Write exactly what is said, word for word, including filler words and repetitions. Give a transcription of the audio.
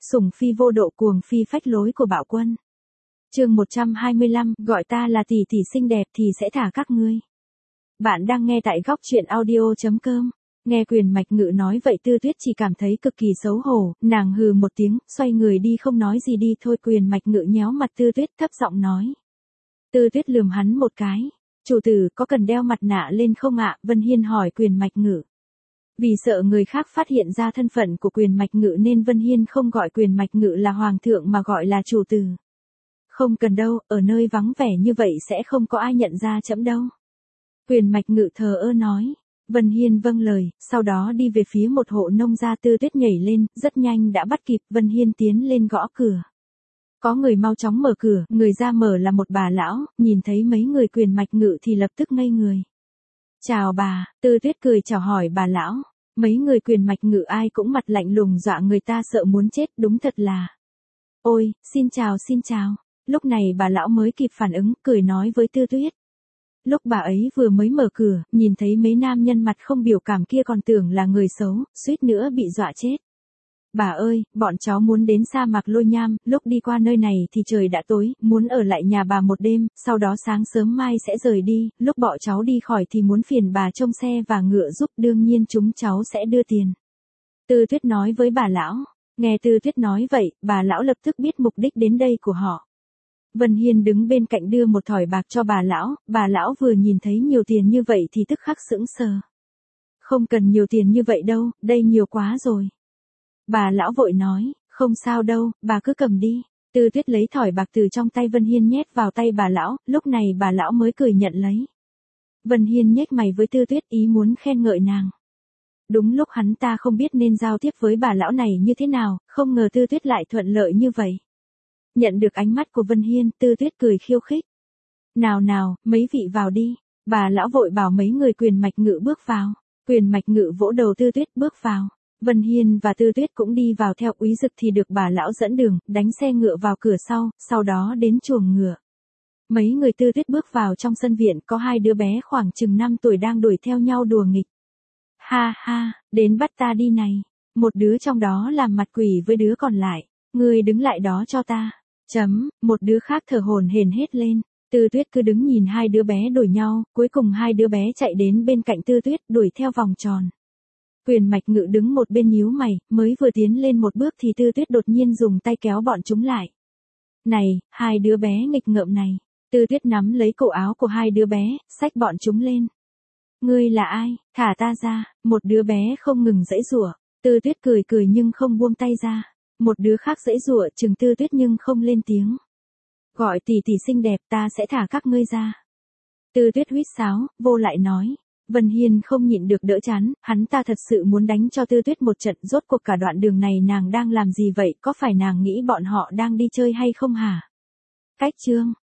sủng phi vô độ cuồng phi phách lối của bạo quân. Chương một trăm hai mươi lăm, gọi ta là tỷ tỷ xinh đẹp thì sẽ thả các ngươi. Bạn đang nghe tại góc truyện audio chấm com. Nghe Quyền Mạch Ngự nói vậy Tư Tuyết chỉ cảm thấy cực kỳ xấu hổ, nàng hừ một tiếng, xoay người đi không nói gì đi thôi. Quyền Mạch Ngự nhéo mặt Tư Tuyết thấp giọng nói. Tư Tuyết lườm hắn một cái. Chủ tử có cần đeo mặt nạ lên không ạ? Vân Hiên hỏi Quyền Mạch Ngự. Vì sợ người khác phát hiện ra thân phận của Quyền Mạch Ngự nên Vân Hiên không gọi Quyền Mạch Ngự là hoàng thượng mà gọi là chủ tử. Không cần đâu, ở nơi vắng vẻ như vậy sẽ không có ai nhận ra trẫm đâu. Quyền Mạch Ngự thờ ơ nói. Vân Hiên vâng lời, sau đó đi về phía một hộ nông gia. Tư Tuyết nhảy lên, rất nhanh đã bắt kịp. Vân Hiên tiến lên gõ cửa. Có người mau chóng mở cửa, người ra mở là một bà lão, nhìn thấy mấy người Quyền Mạch Ngự thì lập tức ngây người. Chào bà, Tư Tuyết cười chào hỏi bà lão. Mấy người Quyền Mạch Ngự ai cũng mặt lạnh lùng dọa người ta sợ muốn chết, đúng thật là. Ôi, xin chào xin chào. Lúc này bà lão mới kịp phản ứng, cười nói với Tư Tuyết. Lúc bà ấy vừa mới mở cửa, nhìn thấy mấy nam nhân mặt không biểu cảm kia còn tưởng là người xấu, suýt nữa bị dọa chết. Bà ơi, bọn cháu muốn đến sa mạc Lôi Nham, lúc đi qua nơi này thì trời đã tối, muốn ở lại nhà bà một đêm, sau đó sáng sớm mai sẽ rời đi, lúc bọn cháu đi khỏi thì muốn phiền bà trông xe và ngựa giúp, đương nhiên chúng cháu sẽ đưa tiền. Tư Tuyết nói với bà lão. Nghe Tư Tuyết nói vậy, bà lão lập tức biết mục đích đến đây của họ. Vân Hiên đứng bên cạnh đưa một thỏi bạc cho bà lão, bà lão vừa nhìn thấy nhiều tiền như vậy thì tức khắc sững sờ. Không cần nhiều tiền như vậy đâu, đây nhiều quá rồi. Bà lão vội nói, không sao đâu, bà cứ cầm đi. Tư Tuyết lấy thỏi bạc từ trong tay Vân Hiên nhét vào tay bà lão, lúc này bà lão mới cười nhận lấy. Vân Hiên nhếch mày với Tư Tuyết ý muốn khen ngợi nàng. Đúng lúc hắn ta không biết nên giao tiếp với bà lão này như thế nào, không ngờ Tư Tuyết lại thuận lợi như vậy. Nhận được ánh mắt của Vân Hiên, Tư Tuyết cười khiêu khích. Nào nào, mấy vị vào đi. Bà lão vội bảo mấy người Quyền Mạch Ngự bước vào. Quyền Mạch Ngự vỗ đầu Tư Tuyết bước vào. Vân Hiên và Tư Tuyết cũng đi vào theo Úy Dực thì được bà lão dẫn đường, đánh xe ngựa vào cửa sau, sau đó đến chuồng ngựa. Mấy người Tư Tuyết bước vào trong sân viện, có hai đứa bé khoảng chừng năm tuổi đang đuổi theo nhau đùa nghịch. Ha ha, đến bắt ta đi này. Một đứa trong đó làm mặt quỷ với đứa còn lại. Ngươi đứng lại đó cho ta. Chấm, một đứa khác thở hổn hển hết lên. Tư Tuyết cứ đứng nhìn hai đứa bé đuổi nhau, cuối cùng hai đứa bé chạy đến bên cạnh Tư Tuyết đuổi theo vòng tròn. Quyền Mạch Ngự đứng một bên nhíu mày, mới vừa tiến lên một bước thì Tư Tuyết đột nhiên dùng tay kéo bọn chúng lại. Này, hai đứa bé nghịch ngợm này. Tư Tuyết nắm lấy cổ áo của hai đứa bé, xách bọn chúng lên. Ngươi là ai? Thả ta ra. Một đứa bé không ngừng giãy giụa. Tư Tuyết cười cười nhưng không buông tay ra. Một đứa khác giãy giụa chừng Tư Tuyết nhưng không lên tiếng. Gọi tỷ tỷ xinh đẹp ta sẽ thả các ngươi ra. Tư Tuyết huýt sáo, vô lại nói. Vân Hiên không nhịn được đỡ chán, hắn ta thật sự muốn đánh cho Tư Tuyết một trận. Rốt cuộc cả đoạn đường này nàng đang làm gì vậy, có phải nàng nghĩ bọn họ đang đi chơi hay không hả? Cách chương